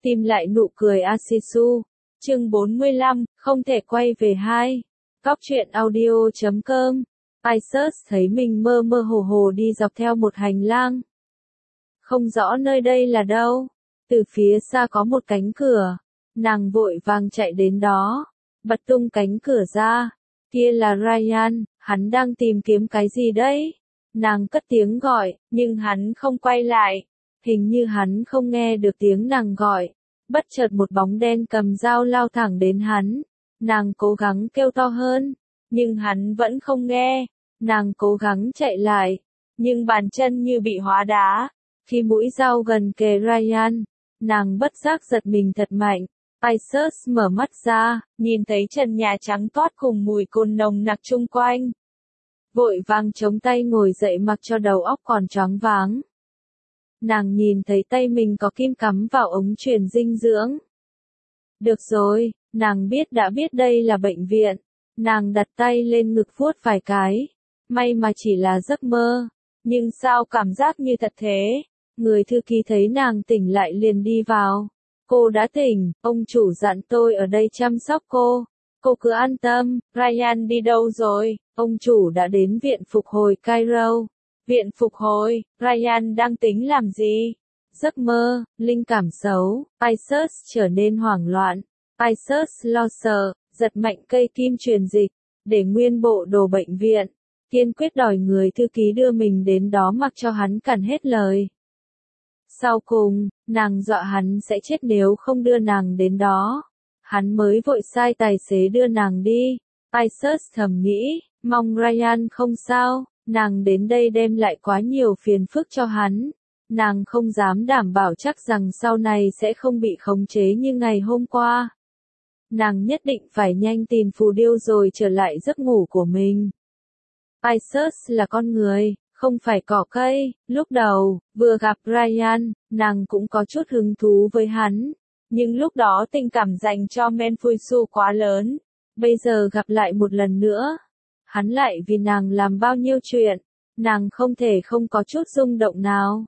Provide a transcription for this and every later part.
Tìm lại nụ cười Asisu. Chương 45, không thể quay về 2. Cóc truyện audio.com. Isus thấy mình mơ mơ hồ hồ đi dọc theo một hành lang. Không rõ nơi đây là đâu. Từ phía xa có một cánh cửa. Nàng vội vàng chạy đến đó. Bật tung cánh cửa ra. Kia là Ryan, hắn đang tìm kiếm cái gì đấy? Nàng cất tiếng gọi, nhưng hắn không quay lại. Hình như hắn không nghe được tiếng nàng gọi. Bất chợt một bóng đen cầm dao lao thẳng đến hắn. Nàng cố gắng kêu to hơn, nhưng hắn vẫn không nghe. Nàng cố gắng chạy lại, nhưng bàn chân như bị hóa đá. Khi mũi dao gần kề Ryan, nàng bất giác giật mình thật mạnh. Isus mở mắt ra, nhìn thấy trần nhà trắng toát cùng mùi cồn nồng nặc chung quanh. Vội vàng chống tay ngồi dậy mặc cho đầu óc còn choáng váng. Nàng nhìn thấy tay mình có kim cắm vào ống truyền dinh dưỡng. Được rồi, nàng đã biết đây là bệnh viện. Nàng đặt tay lên ngực vuốt vài cái. May mà chỉ là giấc mơ. Nhưng sao cảm giác như thật thế? Người thư ký thấy nàng tỉnh lại liền đi vào. Cô đã tỉnh, ông chủ dặn tôi ở đây chăm sóc cô. Cô cứ an tâm. Ryan đi đâu rồi? Ông chủ đã đến viện phục hồi Cairo. Viện phục hồi, Ryan đang tính làm gì? Giấc mơ, linh cảm xấu, Isus trở nên hoảng loạn. Isus lo sợ, giật mạnh cây kim truyền dịch, để nguyên bộ đồ bệnh viện. Kiên quyết đòi người thư ký đưa mình đến đó mặc cho hắn cản hết lời. Sau cùng, nàng dọa hắn sẽ chết nếu không đưa nàng đến đó. Hắn mới vội sai tài xế đưa nàng đi. Isus thầm nghĩ, mong Ryan không sao. Nàng đến đây đem lại quá nhiều phiền phức cho hắn. Nàng không dám đảm bảo chắc rằng sau này sẽ không bị khống chế như ngày hôm qua. Nàng nhất định phải nhanh tìm phù điêu rồi trở lại giấc ngủ của mình. Isus là con người, không phải cỏ cây. Lúc đầu, vừa gặp Ryan, nàng cũng có chút hứng thú với hắn. Nhưng lúc đó tình cảm dành cho Menfuisu quá lớn. Bây giờ gặp lại một lần nữa. Hắn lại vì nàng làm bao nhiêu chuyện, nàng không thể không có chút rung động nào.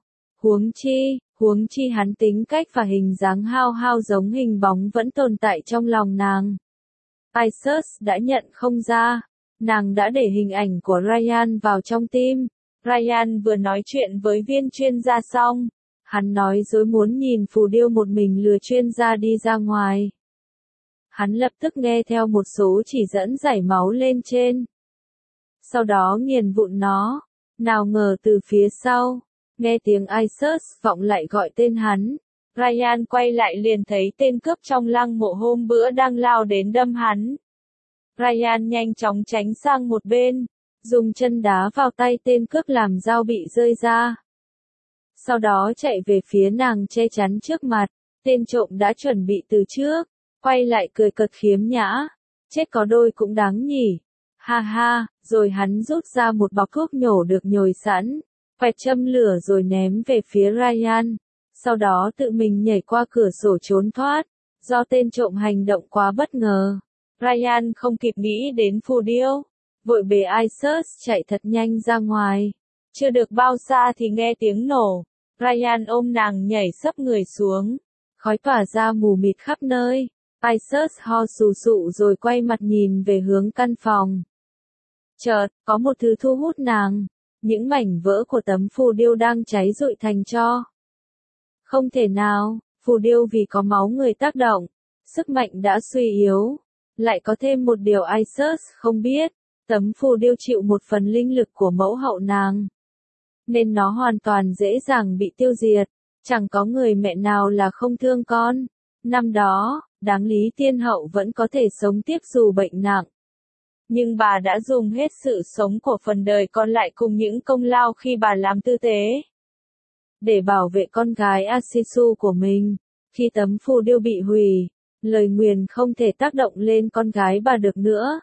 Huống chi hắn tính cách và hình dáng hao hao giống hình bóng vẫn tồn tại trong lòng nàng. Isus đã nhận không ra, nàng đã để hình ảnh của Ryan vào trong tim. Ryan vừa nói chuyện với viên chuyên gia xong, hắn nói dối muốn nhìn phù điêu một mình lừa chuyên gia đi ra ngoài. Hắn lập tức nghe theo một số chỉ dẫn giải máu lên trên. Sau đó nghiền vụn nó. Nào ngờ từ phía sau, nghe tiếng Isus vọng lại gọi tên hắn. Ryan quay lại liền thấy tên cướp trong lăng mộ hôm bữa đang lao đến đâm hắn. Ryan nhanh chóng tránh sang một bên, dùng chân đá vào tay tên cướp làm dao bị rơi ra. Sau đó chạy về phía nàng che chắn trước mặt. Tên trộm đã chuẩn bị từ trước, quay lại cười cợt khiếm nhã. Chết có đôi cũng đáng nhỉ. Ha ha, rồi hắn rút ra một bọc thuốc nhổ được nhồi sẵn, quẹt châm lửa rồi ném về phía Ryan. Sau đó tự mình nhảy qua cửa sổ trốn thoát, do tên trộm hành động quá bất ngờ. Ryan không kịp nghĩ đến phù điêu, vội bế Isus chạy thật nhanh ra ngoài. Chưa được bao xa thì nghe tiếng nổ, Ryan ôm nàng nhảy sấp người xuống, khói tỏa ra mù mịt khắp nơi. Isus ho sù sụ rồi quay mặt nhìn về hướng căn phòng. Chợt, có một thứ thu hút nàng, những mảnh vỡ của tấm phù điêu đang cháy rụi thành tro. Không thể nào, phù điêu vì có máu người tác động, sức mạnh đã suy yếu. Lại có thêm một điều Isus không biết, tấm phù điêu chịu một phần linh lực của mẫu hậu nàng. Nên nó hoàn toàn dễ dàng bị tiêu diệt, chẳng có người mẹ nào là không thương con. Năm đó, đáng lý tiên hậu vẫn có thể sống tiếp dù bệnh nặng. Nhưng bà đã dùng hết sự sống của phần đời còn lại cùng những công lao khi bà làm tư tế. Để bảo vệ con gái Asisu của mình, khi tấm phù điêu bị hủy, lời nguyền không thể tác động lên con gái bà được nữa.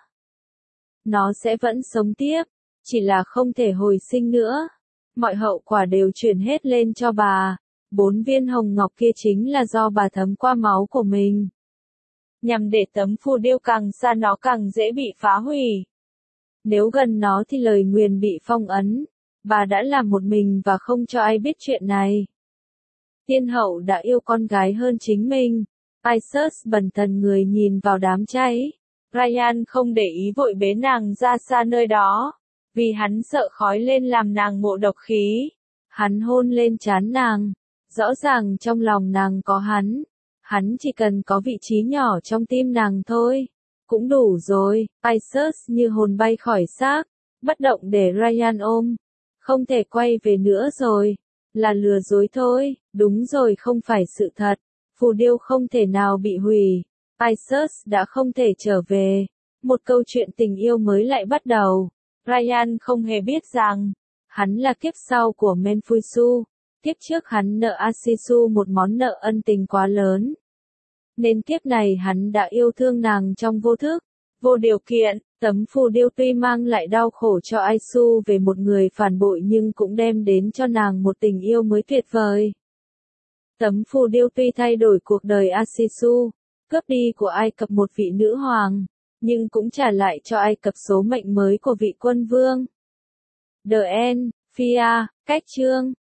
Nó sẽ vẫn sống tiếp, chỉ là không thể hồi sinh nữa. Mọi hậu quả đều chuyển hết lên cho bà. 4 viên hồng ngọc kia chính là do bà thấm qua máu của mình. Nhằm để tấm phù điêu càng xa nó càng dễ bị phá hủy. Nếu gần nó thì lời nguyền bị phong ấn. Bà đã làm một mình và không cho ai biết chuyện này. Thiên hậu đã yêu con gái hơn chính mình. Isus bần thần người nhìn vào đám cháy. Ryan không để ý vội bế nàng ra xa nơi đó, vì hắn sợ khói lên làm nàng ngộ độc khí. Hắn hôn lên trán nàng. Rõ ràng trong lòng nàng có hắn. Hắn chỉ cần có vị trí nhỏ trong tim nàng thôi. Cũng đủ rồi. Isus như hồn bay khỏi xác, bất động để Ryan ôm. Không thể quay về nữa rồi. Là lừa dối thôi. Đúng rồi, không phải sự thật. Phù điêu không thể nào bị hủy. Isus đã không thể trở về. Một câu chuyện tình yêu mới lại bắt đầu. Ryan không hề biết rằng, hắn là kiếp sau của Menfusu. Kiếp trước hắn nợ Asisu một món nợ ân tình quá lớn. Nên kiếp này hắn đã yêu thương nàng trong vô thức, vô điều kiện. Tấm phù điêu tuy mang lại đau khổ cho Aisu về một người phản bội nhưng cũng đem đến cho nàng một tình yêu mới tuyệt vời. Tấm phù điêu tuy thay đổi cuộc đời Asisu, cướp đi của Ai Cập một vị nữ hoàng, nhưng cũng trả lại cho Ai Cập số mệnh mới của vị quân vương. The End, Fia, Cách chương